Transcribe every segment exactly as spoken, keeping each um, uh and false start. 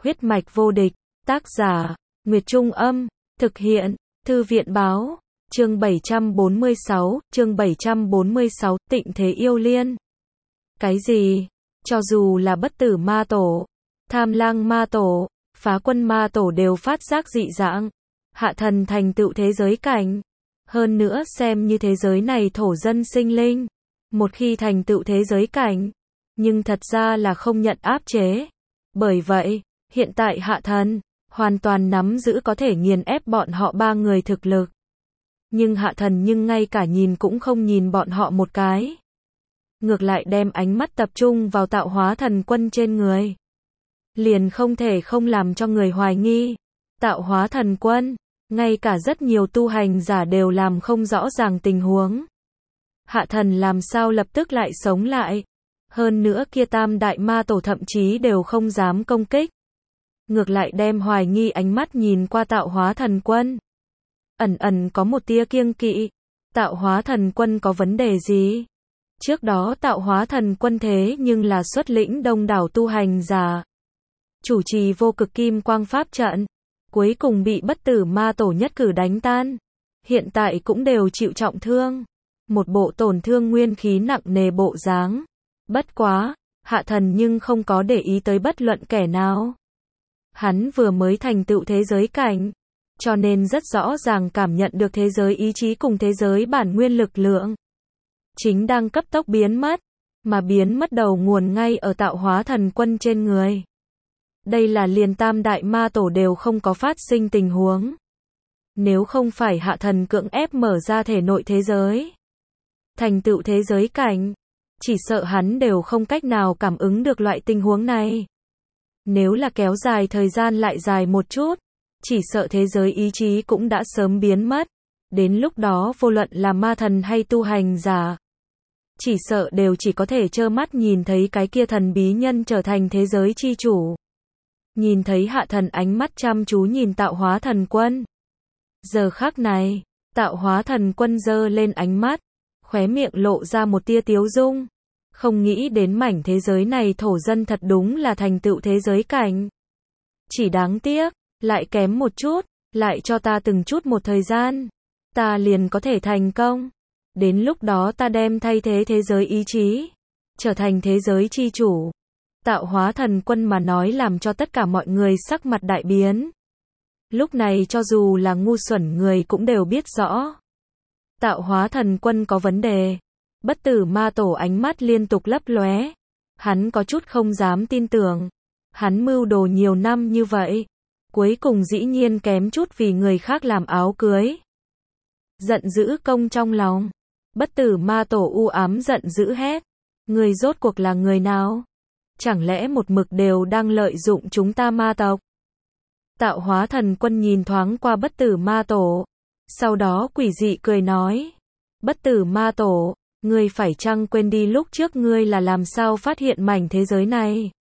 Huyết mạch vô địch, tác giả, Nguyệt Trung Âm, thực hiện, Thư viện Báo, chương bảy trăm bốn mươi sáu, chương bảy trăm bốn mươi sáu, Tịnh Thế Yêu Liên. Cái gì? Cho dù là Bất Tử Ma Tổ, Tham Lang Ma Tổ, Phá Quân Ma Tổ đều phát giác dị dạng. Hạ thần thành tựu thế giới cảnh. Hơn nữa xem như thế giới này thổ dân sinh linh. Một khi thành tựu thế giới cảnh, nhưng thật ra là không nhận áp chế. Bởi vậy, hiện tại hạ thần hoàn toàn nắm giữ có thể nghiền ép bọn họ ba người thực lực. Nhưng hạ thần nhưng ngay cả nhìn cũng không nhìn bọn họ một cái. Ngược lại đem ánh mắt tập trung vào Tạo Hóa Thần Quân trên người. Liền không thể không làm cho người hoài nghi. Tạo Hóa Thần Quân, ngay cả rất nhiều tu hành giả đều làm không rõ ràng tình huống. Hạ thần làm sao lập tức lại sống lại. Hơn nữa kia tam đại ma tổ thậm chí đều không dám công kích. Ngược lại đem hoài nghi ánh mắt nhìn qua Tạo Hóa Thần Quân. Ẩn ẩn có một tia kiêng kỵ. Tạo Hóa Thần Quân có vấn đề gì? Trước đó Tạo Hóa Thần Quân thế nhưng là xuất lĩnh đông đảo tu hành giả. Chủ trì vô cực kim quang pháp trận. Cuối cùng bị Bất Tử Ma Tổ nhất cử đánh tan. Hiện tại cũng đều chịu trọng thương. Một bộ tổn thương nguyên khí nặng nề bộ dáng. Bất quá, hạ thần nhưng không có để ý tới bất luận kẻ nào. Hắn vừa mới thành tựu thế giới cảnh, cho nên rất rõ ràng cảm nhận được thế giới ý chí cùng thế giới bản nguyên lực lượng. Chính đang cấp tốc biến mất, mà biến mất đầu nguồn ngay ở Tạo Hóa Thần Quân trên người. Đây là liền tam đại ma tổ đều không có phát sinh tình huống. Nếu không phải hạ thần cưỡng ép mở ra thể nội thế giới, thành tựu thế giới cảnh, chỉ sợ hắn đều không cách nào cảm ứng được loại tình huống này. Nếu là kéo dài thời gian lại dài một chút, chỉ sợ thế giới ý chí cũng đã sớm biến mất. Đến lúc đó vô luận là ma thần hay tu hành giả, chỉ sợ đều chỉ có thể trơ mắt nhìn thấy cái kia thần bí nhân trở thành thế giới chi chủ. Nhìn thấy hạ thần ánh mắt chăm chú nhìn Tạo Hóa Thần Quân. Giờ khắc này, Tạo Hóa Thần Quân giơ lên ánh mắt, khóe miệng lộ ra một tia tiếu dung. Không nghĩ đến mảnh thế giới này thổ dân thật đúng là thành tựu thế giới cảnh. Chỉ đáng tiếc, lại kém một chút, lại cho ta từng chút một thời gian. Ta liền có thể thành công. Đến lúc đó ta đem thay thế thế giới ý chí, trở thành thế giới chi chủ. Tạo Hóa Thần Quân mà nói làm cho tất cả mọi người sắc mặt đại biến. Lúc này cho dù là ngu xuẩn người cũng đều biết rõ. Tạo Hóa Thần Quân có vấn đề. Bất Tử Ma Tổ ánh mắt liên tục lấp lóe. Hắn có chút không dám tin tưởng. Hắn mưu đồ nhiều năm như vậy. Cuối cùng dĩ nhiên kém chút vì người khác làm áo cưới. Giận dữ công trong lòng. Bất Tử Ma Tổ u ám giận dữ hét. Người rốt cuộc là người nào? Chẳng lẽ một mực đều đang lợi dụng chúng ta ma tộc? Tạo Hóa Thần Quân nhìn thoáng qua Bất Tử Ma Tổ. Sau đó quỷ dị cười nói. Bất Tử Ma Tổ, ngươi phải chăng quên đi lúc trước ngươi là làm sao phát hiện mảnh thế giới này?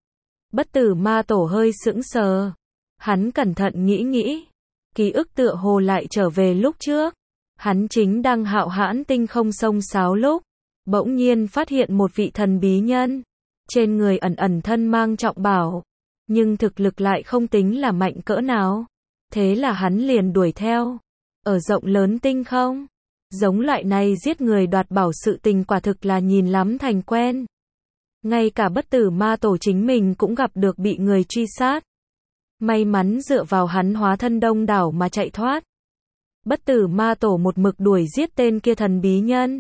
Bất Tử Ma Tổ hơi sững sờ. Hắn cẩn thận nghĩ nghĩ. Ký ức tựa hồ lại trở về lúc trước. Hắn chính đang hạo hãn tinh không sông sáo lúc. Bỗng nhiên phát hiện một vị thần bí nhân. Trên người ẩn ẩn thân mang trọng bảo. Nhưng thực lực lại không tính là mạnh cỡ nào. Thế là hắn liền đuổi theo. Ở rộng lớn tinh không. Giống loại này giết người đoạt bảo sự tình quả thực là nhìn lắm thành quen. Ngay cả Bất Tử Ma Tổ chính mình cũng gặp được bị người truy sát. May mắn dựa vào hắn hóa thân đông đảo mà chạy thoát. Bất Tử Ma Tổ một mực đuổi giết tên kia thần bí nhân.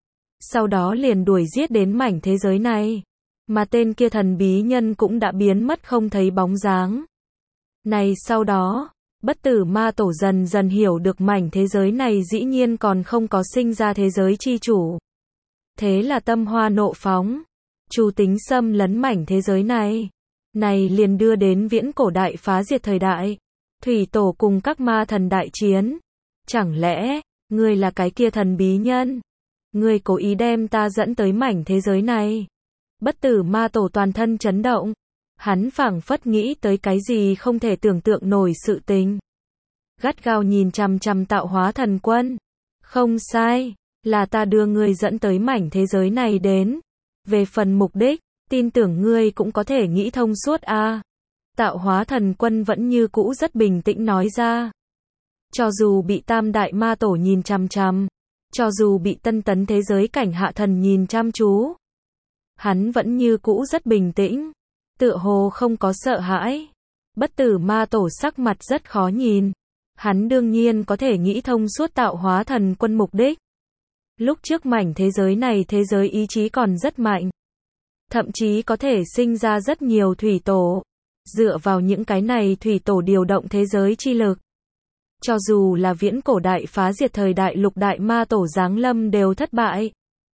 Sau đó liền đuổi giết đến mảnh thế giới này. Mà tên kia thần bí nhân cũng đã biến mất không thấy bóng dáng. Này sau đó, Bất Tử Ma Tổ dần dần hiểu được mảnh thế giới này dĩ nhiên còn không có sinh ra thế giới chi chủ. Thế là tâm hoa nộ phóng. Chủ tính xâm lấn mảnh thế giới này. Này liền đưa đến viễn cổ đại phá diệt thời đại. Thủy Tổ cùng các ma thần đại chiến. Chẳng lẽ, ngươi là cái kia thần bí nhân? Ngươi cố ý đem ta dẫn tới mảnh thế giới này. Bất Tử Ma Tổ toàn thân chấn động. Hắn phảng phất nghĩ tới cái gì không thể tưởng tượng nổi sự tình. Gắt gao nhìn chằm chằm Tạo Hóa Thần Quân. Không sai, là ta đưa ngươi dẫn tới mảnh thế giới này đến. Về phần mục đích, tin tưởng ngươi cũng có thể nghĩ thông suốt a. Tạo hóa thần quân vẫn như cũ rất bình tĩnh nói ra. Cho dù bị tam đại ma tổ nhìn chằm chằm, cho dù bị tân tấn thế giới cảnh hạ thần nhìn chăm chú, hắn vẫn như cũ rất bình tĩnh, tựa hồ không có sợ hãi. Bất tử ma tổ sắc mặt rất khó nhìn. Hắn đương nhiên có thể nghĩ thông suốt tạo hóa thần quân mục đích. Lúc trước mảnh thế giới này thế giới ý chí còn rất mạnh. Thậm chí có thể sinh ra rất nhiều thủy tổ. Dựa vào những cái này thủy tổ điều động thế giới chi lực. Cho dù là viễn cổ đại phá diệt thời đại lục đại ma tổ giáng lâm đều thất bại.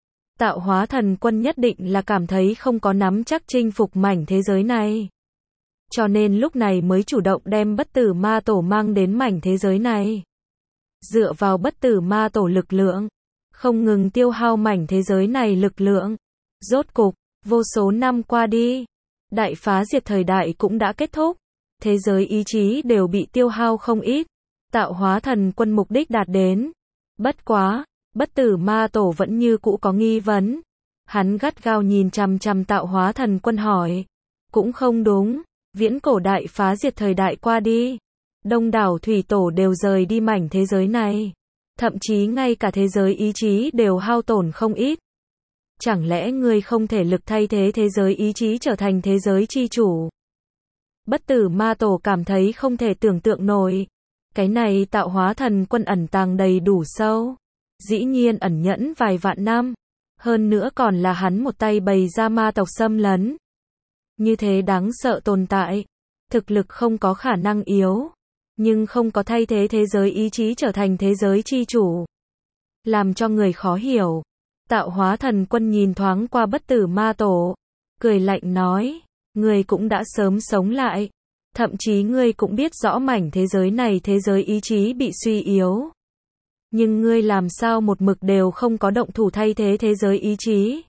Tạo hóa thần quân nhất định là cảm thấy không có nắm chắc chinh phục mảnh thế giới này. Cho nên lúc này mới chủ động đem bất tử ma tổ mang đến mảnh thế giới này. Dựa vào bất tử ma tổ lực lượng, không ngừng tiêu hao mảnh thế giới này lực lượng. Rốt cục, vô số năm qua đi, đại phá diệt thời đại cũng đã kết thúc. Thế giới ý chí đều bị tiêu hao không ít. Tạo hóa thần quân mục đích đạt đến. Bất quá, bất tử ma tổ vẫn như cũ có nghi vấn. Hắn gắt gao nhìn chằm chằm tạo hóa thần quân hỏi. Cũng không đúng. Viễn cổ đại phá diệt thời đại qua đi, đông đảo thủy tổ đều rời đi mảnh thế giới này. Thậm chí ngay cả thế giới ý chí đều hao tổn không ít. Chẳng lẽ ngươi không thể lực thay thế thế giới ý chí trở thành thế giới chi chủ? Bất tử ma tổ cảm thấy không thể tưởng tượng nổi. Cái này tạo hóa thần quân ẩn tàng đầy đủ sâu. Dĩ nhiên ẩn nhẫn vài vạn năm. Hơn nữa còn là hắn một tay bày ra ma tộc xâm lấn. Như thế đáng sợ tồn tại. Thực lực không có khả năng yếu. Nhưng không có thay thế thế giới ý chí trở thành thế giới chi chủ. Làm cho người khó hiểu. Tạo hóa thần quân nhìn thoáng qua bất tử ma tổ. Cười lạnh nói. Ngươi cũng đã sớm sống lại. Thậm chí ngươi cũng biết rõ mảnh thế giới này thế giới ý chí bị suy yếu. Nhưng ngươi làm sao một mực đều không có động thủ thay thế thế giới ý chí?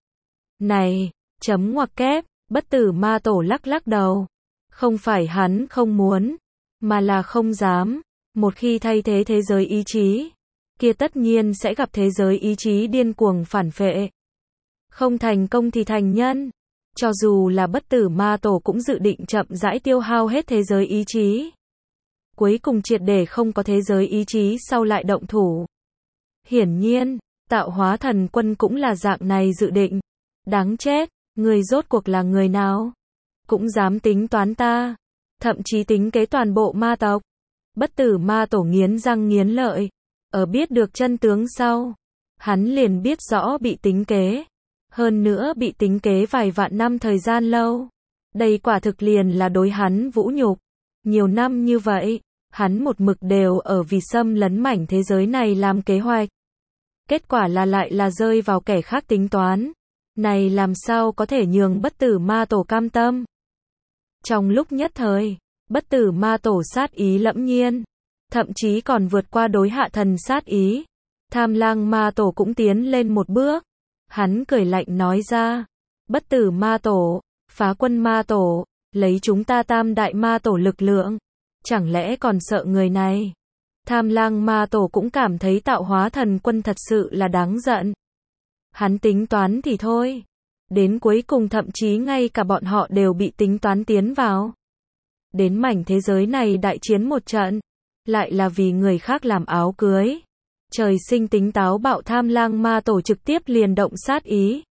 Này, chấm ngoặc kép. Bất tử ma tổ lắc lắc đầu. Không phải hắn không muốn, mà là không dám. Một khi thay thế thế giới ý chí, kia tất nhiên sẽ gặp thế giới ý chí điên cuồng phản phệ. Không thành công thì thành nhân. Cho dù là bất tử ma tổ cũng dự định chậm rãi tiêu hao hết thế giới ý chí. Cuối cùng triệt để không có thế giới ý chí sau lại động thủ. Hiển nhiên, tạo hóa thần quân cũng là dạng này dự định. Đáng chết. Người rốt cuộc là người nào? Cũng dám tính toán ta. Thậm chí tính kế toàn bộ ma tộc. Bất tử ma tổ nghiến răng nghiến lợi. Ở biết được chân tướng sau. Hắn liền biết rõ bị tính kế. Hơn nữa bị tính kế vài vạn năm thời gian lâu. Đây quả thực liền là đối hắn vũ nhục. Nhiều năm như vậy, hắn một mực đều ở vì xâm lấn mảnh thế giới này làm kế hoạch. Kết quả là lại là rơi vào kẻ khác tính toán. Này làm sao có thể nhường bất tử ma tổ cam tâm? Trong lúc nhất thời, bất tử ma tổ sát ý lẫm nhiên. Thậm chí còn vượt qua đối hạ thần sát ý. Tham lang ma tổ cũng tiến lên một bước. Hắn cười lạnh nói ra. Bất tử ma tổ, phá quân ma tổ, lấy chúng ta tam đại ma tổ lực lượng. Chẳng lẽ còn sợ người này? Tham lang ma tổ cũng cảm thấy tạo hóa thần quân thật sự là đáng giận. Hắn tính toán thì thôi. Đến cuối cùng thậm chí ngay cả bọn họ đều bị tính toán tiến vào. Đến mảnh thế giới này đại chiến một trận. Lại là vì người khác làm áo cưới. Trời sinh tính táo bạo tham lang ma tổ trực tiếp liền động sát ý.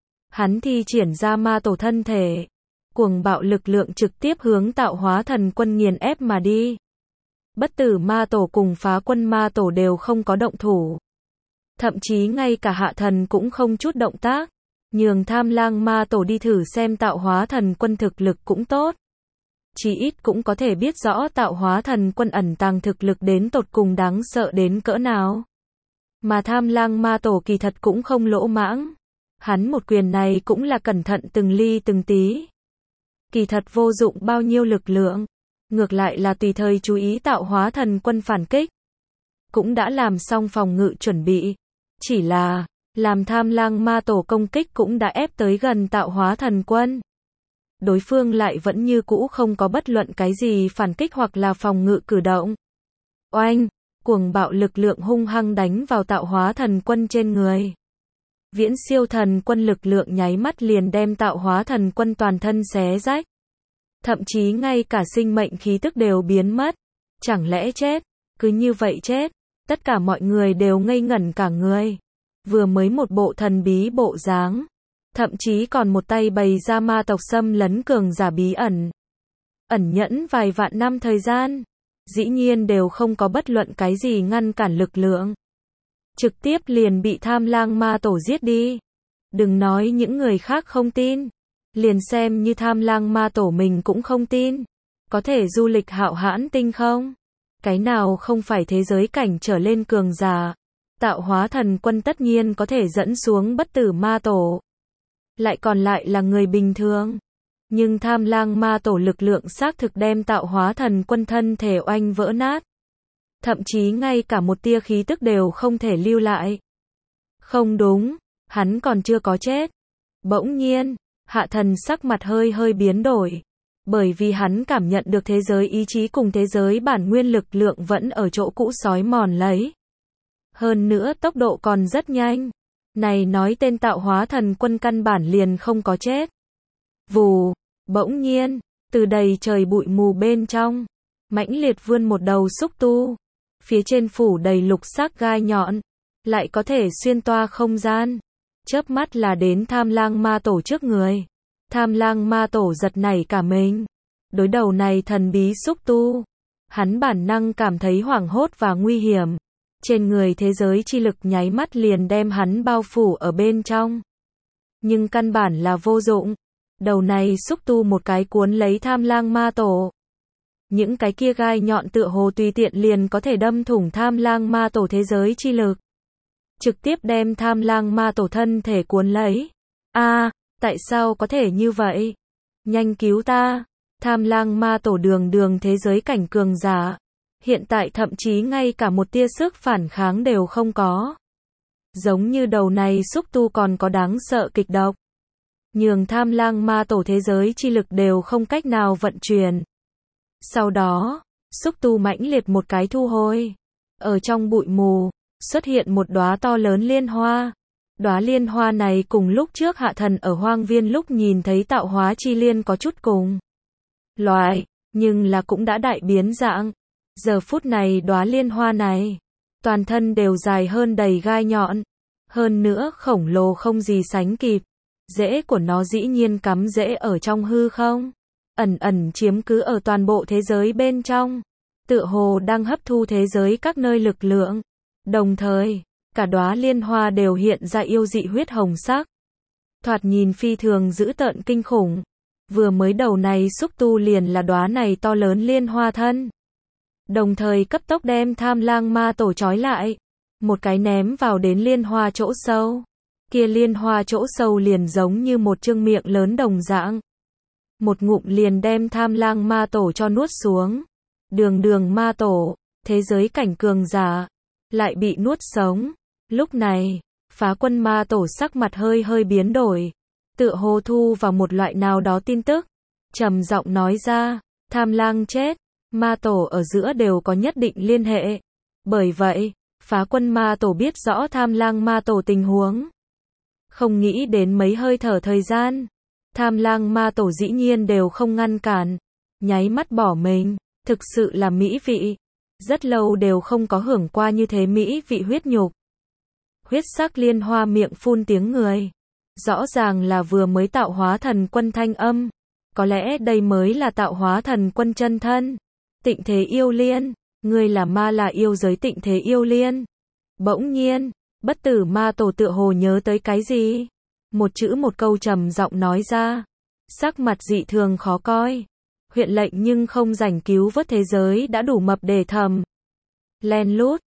Hắn thi triển ra ma tổ thân thể. Cuồng bạo lực lượng trực tiếp hướng tạo hóa thần quân nghiền ép mà đi. Bất tử ma tổ cùng phá quân ma tổ đều không có động thủ. Thậm chí ngay cả hạ thần cũng không chút động tác. Nhường tham lang ma tổ đi thử xem tạo hóa thần quân thực lực cũng tốt. Chí ít cũng có thể biết rõ tạo hóa thần quân ẩn tàng thực lực đến tột cùng đáng sợ đến cỡ nào. Mà tham lang ma tổ kỳ thật cũng không lỗ mãng. Hắn một quyền này cũng là cẩn thận từng ly từng tí. Kỳ thật vô dụng bao nhiêu lực lượng. Ngược lại là tùy thời chú ý tạo hóa thần quân phản kích. Cũng đã làm xong phòng ngự chuẩn bị. Chỉ là, làm tham lang ma tổ công kích cũng đã ép tới gần tạo hóa thần quân. Đối phương lại vẫn như cũ không có bất luận cái gì phản kích hoặc là phòng ngự cử động. Oanh, cuồng bạo lực lượng hung hăng đánh vào tạo hóa thần quân trên người. Viễn siêu thần quân lực lượng nháy mắt liền đem tạo hóa thần quân toàn thân xé rách. thậm chí ngay cả sinh mệnh khí tức đều biến mất. Chẳng lẽ chết? Cứ như vậy chết? Tất cả mọi người đều ngây ngẩn cả người. Vừa mới một bộ thần bí bộ dáng, thậm chí còn một tay bày ra ma tộc xâm lấn cường giả bí ẩn. Ẩn nhẫn vài vạn năm thời gian, dĩ nhiên đều không có bất luận cái gì ngăn cản lực lượng. Trực tiếp liền bị Tham Lang Ma Tổ giết đi. Đừng nói những người khác không tin, liền xem như Tham Lang Ma Tổ mình cũng không tin. Có thể du lịch Hạo Hãn Tinh không? Cái nào không phải thế giới cảnh trở lên cường giả? Tạo hóa thần quân tất nhiên có thể dẫn xuống bất tử ma tổ. Lại còn lại là người bình thường. Nhưng Tham Lang Ma Tổ lực lượng xác thực đem tạo hóa thần quân thân thể oanh vỡ nát. Thậm chí ngay cả một tia khí tức đều không thể lưu lại. Không đúng, hắn còn chưa có chết. Bỗng nhiên, Hạ Thần sắc mặt hơi hơi biến đổi. Bởi vì hắn cảm nhận được thế giới ý chí cùng thế giới bản nguyên lực lượng vẫn ở chỗ cũ sói mòn lấy. Hơn nữa tốc độ còn rất nhanh. Này nói tên tạo hóa thần quân căn bản liền không có chết. Vù, bỗng nhiên, từ đầy trời bụi mù bên trong, mãnh liệt vươn một đầu xúc tu. Phía trên phủ đầy lục sắc gai nhọn, lại có thể xuyên toa không gian. Chớp mắt là đến Tham Lang Ma Tổ trước người. Tham Lang Ma Tổ giật nảy cả mình. Đối đầu này thần bí xúc tu, hắn bản năng cảm thấy hoảng hốt và nguy hiểm. Trên người thế giới chi lực nháy mắt liền đem hắn bao phủ ở bên trong. Nhưng căn bản là vô dụng. Đầu này xúc tu một cái cuốn lấy Tham Lang Ma Tổ. Những cái kia gai nhọn tựa hồ tùy tiện liền có thể đâm thủng Tham Lang Ma Tổ thế giới chi lực. Trực tiếp đem Tham Lang Ma Tổ thân thể cuốn lấy. A, à, tại sao có thể như vậy? Nhanh cứu ta! Tham Lang Ma Tổ đường đường thế giới cảnh cường giả. Hiện tại thậm chí ngay cả một tia sức phản kháng đều không có. Giống như đầu này xúc tu còn có đáng sợ kịch độc. Nhường Tham Lang Ma Tổ thế giới chi lực đều không cách nào vận chuyển. Sau đó, xúc tu mãnh liệt một cái thu hồi. Ở trong bụi mù, xuất hiện một đóa to lớn liên hoa. Đóa liên hoa này cùng lúc trước Hạ Thần ở hoang viên lúc nhìn thấy tạo hóa chi liên có chút cùng loại, nhưng là cũng đã đại biến dạng. Giờ phút này đóa liên hoa này, toàn thân đều dài hơn đầy gai nhọn. Hơn nữa khổng lồ không gì sánh kịp. Rễ của nó dĩ nhiên cắm rễ ở trong hư không. Ẩn ẩn chiếm cứ ở toàn bộ thế giới bên trong. Tựa hồ đang hấp thu thế giới các nơi lực lượng. Đồng thời, cả đóa liên hoa đều hiện ra yêu dị huyết hồng sắc. Thoạt nhìn phi thường dữ tợn kinh khủng. Vừa mới đầu này xúc tu liền là đóa này to lớn liên hoa thân. Đồng thời cấp tốc đem Tham Lang Ma Tổ trói lại. Một cái ném vào đến liên hoa chỗ sâu. Kia liên hoa chỗ sâu liền giống như một chương miệng lớn đồng dạng. Một ngụm liền đem Tham Lang Ma Tổ cho nuốt xuống. Đường đường ma tổ, thế giới cảnh cường giả, lại bị nuốt sống. Lúc này, Phá Quân Ma Tổ sắc mặt hơi hơi biến đổi. Tựa hồ thu vào một loại nào đó tin tức. Trầm giọng nói ra, Tham Lang chết, Ma Tổ ở giữa đều có nhất định liên hệ. Bởi vậy, Phá Quân Ma Tổ biết rõ Tham Lang Ma Tổ tình huống. Không nghĩ đến mấy hơi thở thời gian. Tham Lang Ma Tổ dĩ nhiên đều không ngăn cản. Nháy mắt bỏ mình. Thực sự là mỹ vị. Rất lâu đều không có hưởng qua như thế mỹ vị huyết nhục. Huyết sắc liên hoa miệng phun tiếng người. Rõ ràng là vừa mới tạo hóa thần quân thanh âm. Có lẽ đây mới là tạo hóa thần quân chân thân. Tịnh Thế Yêu Liên. Ngươi là ma là yêu giới Tịnh Thế Yêu Liên. Bỗng nhiên, bất tử ma tổ tựa hồ nhớ tới cái gì. Một chữ một câu trầm giọng nói ra. Sắc mặt dị thường khó coi. Huyện lệnh nhưng không rảnh cứu vớt thế giới đã đủ mập để thầm. Len lút,